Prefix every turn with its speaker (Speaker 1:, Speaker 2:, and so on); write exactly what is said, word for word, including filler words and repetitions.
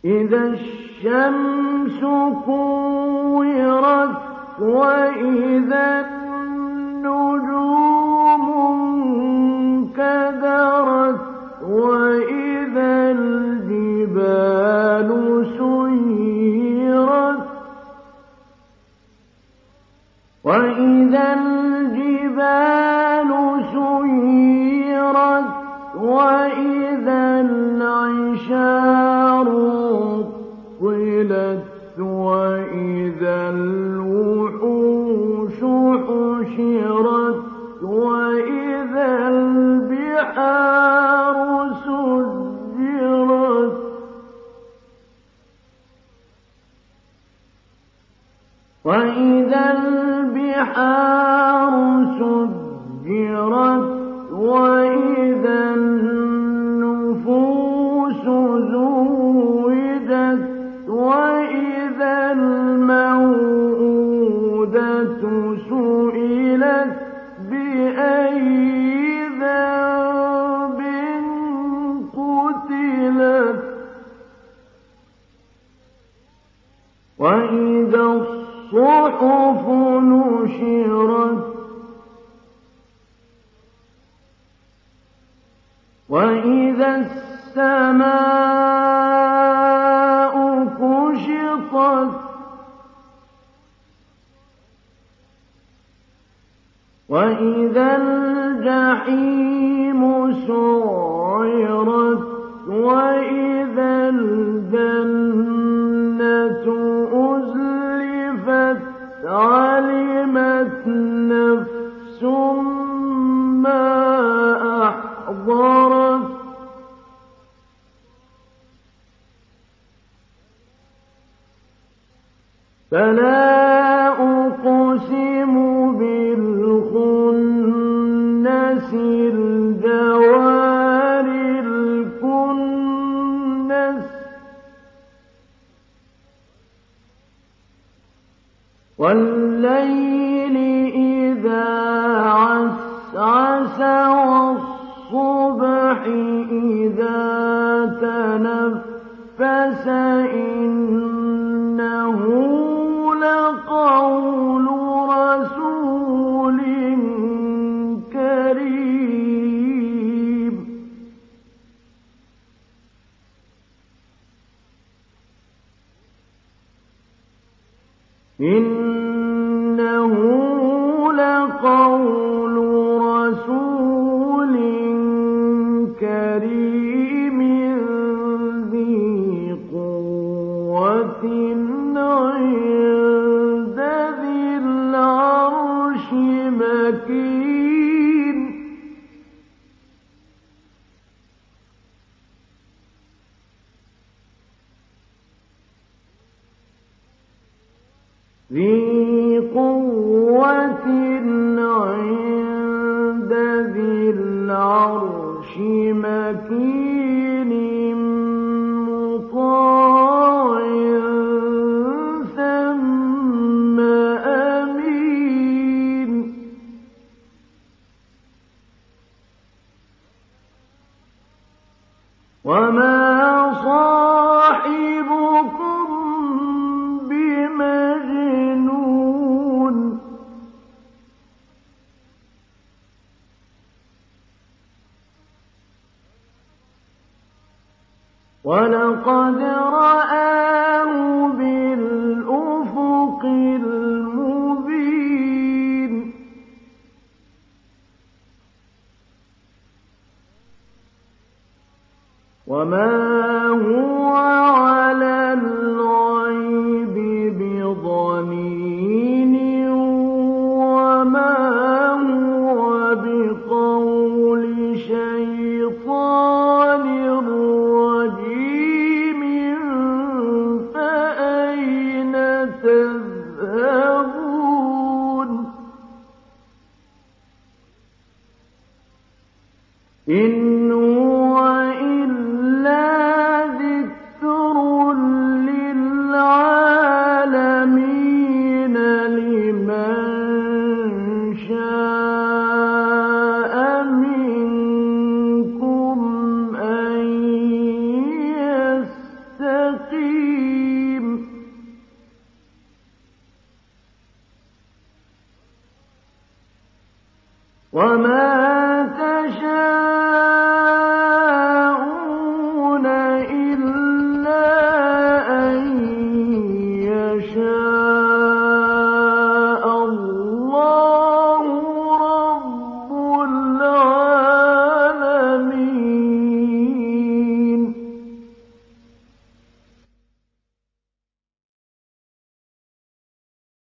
Speaker 1: إذا الشمس كورت وإذا النجوم انكدرت وإذا الجبال سيرت وإذا الجبال سيرت وإذا العشار طلت وإذا الوحوش حشرت وإذا البحار سجرت وإذا البحار سجرت وإذا النفوس زوجت وإذا الموءودة سئلت بأي ذنب قتلت وإذا الصحف نشرت وإذا السماء كشطت وإذا الجحيم سعرت وإذا الجنة أزلفت علمت نفس ما أحضرت فلا أقسم بالخنس الجوار الكنس والليل إذا عسعس والصبح إذا تنفس إنه لقول رسول كريم إنه لقول رسول كريم ذي قوة عند ذي العرش مكين ذي قوة عند ذي العرش مكين مطاع ثم أمين وما صاحبكم بمجنون ولقد رآه بالأفق المبين وما هو على الغيب بضنين وما هو بقول شيطان رجيم فأين تذهبون إن هو إلا يَسْتَقِيمُ وَمَا